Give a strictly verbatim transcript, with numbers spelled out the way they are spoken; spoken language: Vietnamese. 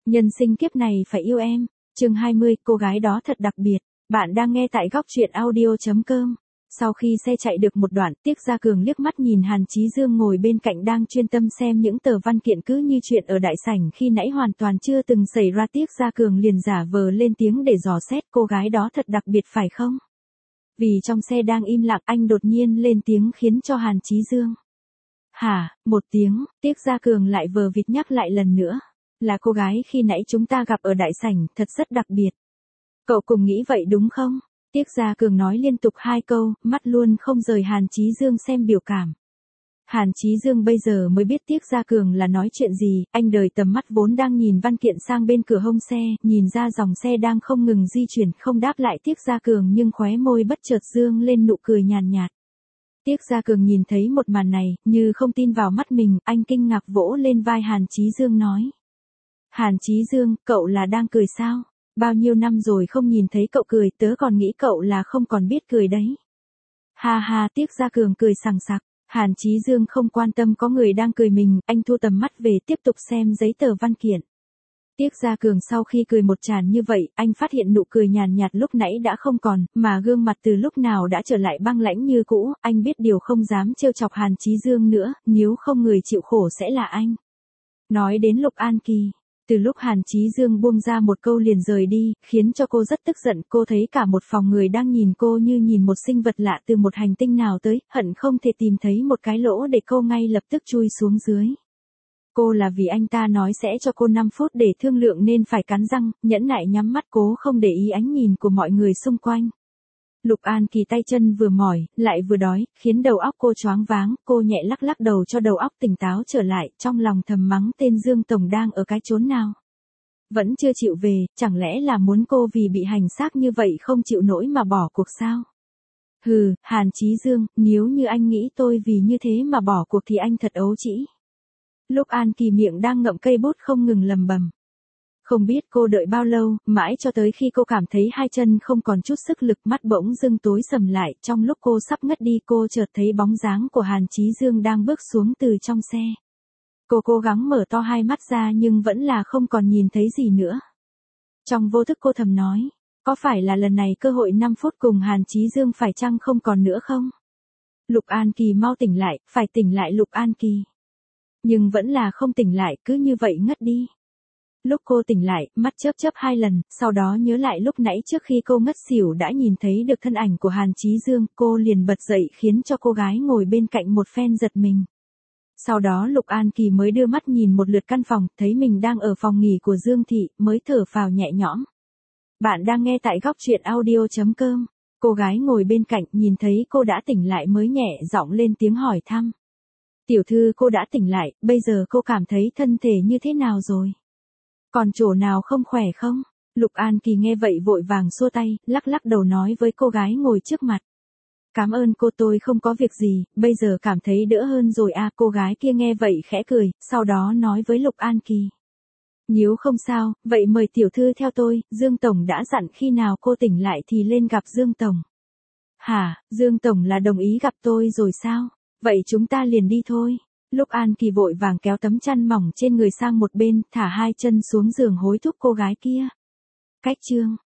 Nhân sinh kiếp này phải yêu em. Chương hai mươi, cô gái đó thật đặc biệt. Bạn đang nghe tại góc truyện audio chấm com. Sau khi xe chạy được một đoạn, Tiết Gia Cường liếc mắt nhìn Hàn Chí Dương ngồi bên cạnh đang chuyên tâm xem những tờ văn kiện cứ như chuyện ở đại sảnh khi nãy hoàn toàn chưa từng xảy ra. Tiết Gia Cường liền giả vờ lên tiếng để dò xét cô gái đó thật đặc biệt phải không? Vì trong xe đang im lặng, anh đột nhiên lên tiếng khiến cho Hàn Chí Dương. Hả, một tiếng, Tiết Gia Cường lại vờ vịt nhắc lại lần nữa. Là cô gái khi nãy chúng ta gặp ở đại sảnh, thật rất đặc biệt. Cậu cùng nghĩ vậy đúng không? Tiết Gia Cường nói liên tục hai câu, mắt luôn không rời Hàn Chí Dương xem biểu cảm. Hàn Chí Dương bây giờ mới biết Tiết Gia Cường là nói chuyện gì, anh đời tầm mắt vốn đang nhìn văn kiện sang bên cửa hông xe, nhìn ra dòng xe đang không ngừng di chuyển, không đáp lại Tiết Gia Cường nhưng khóe môi bất chợt dương lên nụ cười nhàn nhạt. Tiết Gia Cường nhìn thấy một màn này, như không tin vào mắt mình, anh kinh ngạc vỗ lên vai Hàn Chí Dương nói. Hàn Chí Dương, cậu là đang cười sao? Bao nhiêu năm rồi không nhìn thấy cậu cười, tớ còn nghĩ cậu là không còn biết cười đấy. Ha ha, Tiết Gia Cường cười sằng sặc. Hàn Chí Dương không quan tâm có người đang cười mình, anh thu tầm mắt về tiếp tục xem giấy tờ văn kiện. Tiết Gia Cường sau khi cười một tràn như vậy, anh phát hiện nụ cười nhàn nhạt lúc nãy đã không còn, mà gương mặt từ lúc nào đã trở lại băng lãnh như cũ, anh biết điều không dám trêu chọc Hàn Chí Dương nữa, nếu không người chịu khổ sẽ là anh. Nói đến Lục An Kỳ, từ lúc Hàn Chí Dương buông ra một câu liền rời đi, khiến cho cô rất tức giận, cô thấy cả một phòng người đang nhìn cô như nhìn một sinh vật lạ từ một hành tinh nào tới, hận không thể tìm thấy một cái lỗ để cô ngay lập tức chui xuống dưới. Cô là vì anh ta nói sẽ cho cô năm phút để thương lượng nên phải cắn răng, nhẫn nại nhắm mắt cố không để ý ánh nhìn của mọi người xung quanh. Lục An Kỳ tay chân vừa mỏi, lại vừa đói, khiến đầu óc cô choáng váng, cô nhẹ lắc lắc đầu cho đầu óc tỉnh táo trở lại, trong lòng thầm mắng tên Dương Tổng đang ở cái chốn nào. Vẫn chưa chịu về, chẳng lẽ là muốn cô vì bị hành xác như vậy không chịu nổi mà bỏ cuộc sao? Hừ, Hàn Chí Dương, nếu như anh nghĩ tôi vì như thế mà bỏ cuộc thì anh thật ấu trĩ. Lục An Kỳ miệng đang ngậm cây bút không ngừng lầm bầm. Không biết cô đợi bao lâu, mãi cho tới khi cô cảm thấy hai chân không còn chút sức lực, mắt bỗng dưng tối sầm lại, trong lúc cô sắp ngất đi cô chợt thấy bóng dáng của Hàn Chí Dương đang bước xuống từ trong xe. Cô cố gắng mở to hai mắt ra nhưng vẫn là không còn nhìn thấy gì nữa. Trong vô thức cô thầm nói, có phải là lần này cơ hội năm phút cùng Hàn Chí Dương phải chăng không còn nữa không? Lục An Kỳ mau tỉnh lại, phải tỉnh lại Lục An Kỳ. Nhưng vẫn là không tỉnh lại, cứ như vậy ngất đi. Lúc cô tỉnh lại, mắt chớp chớp hai lần, sau đó nhớ lại lúc nãy trước khi cô ngất xỉu đã nhìn thấy được thân ảnh của Hàn Chí Dương, cô liền bật dậy khiến cho cô gái ngồi bên cạnh một phen giật mình. Sau đó Lục An Kỳ mới đưa mắt nhìn một lượt căn phòng, thấy mình đang ở phòng nghỉ của Dương Thị, mới thở phào nhẹ nhõm. Bạn đang nghe tại góc truyện audio chấm com. Cô gái ngồi bên cạnh nhìn thấy cô đã tỉnh lại mới nhẹ giọng lên tiếng hỏi thăm. Tiểu thư cô đã tỉnh lại, bây giờ cô cảm thấy thân thể như thế nào rồi? Còn chỗ nào không khỏe không? Lục An Kỳ nghe vậy vội vàng xua tay, lắc lắc đầu nói với cô gái ngồi trước mặt. Cảm ơn cô, tôi không có việc gì, bây giờ cảm thấy đỡ hơn rồi à. Cô gái kia nghe vậy khẽ cười, sau đó nói với Lục An Kỳ. Nếu không sao, vậy mời tiểu thư theo tôi, Dương Tổng đã dặn khi nào cô tỉnh lại thì lên gặp Dương Tổng. Hả, Dương Tổng là đồng ý gặp tôi rồi sao? Vậy chúng ta liền đi thôi. Lục An Kỳ vội vàng kéo tấm chăn mỏng trên người sang một bên, thả hai chân xuống giường hối thúc cô gái kia. Cách chương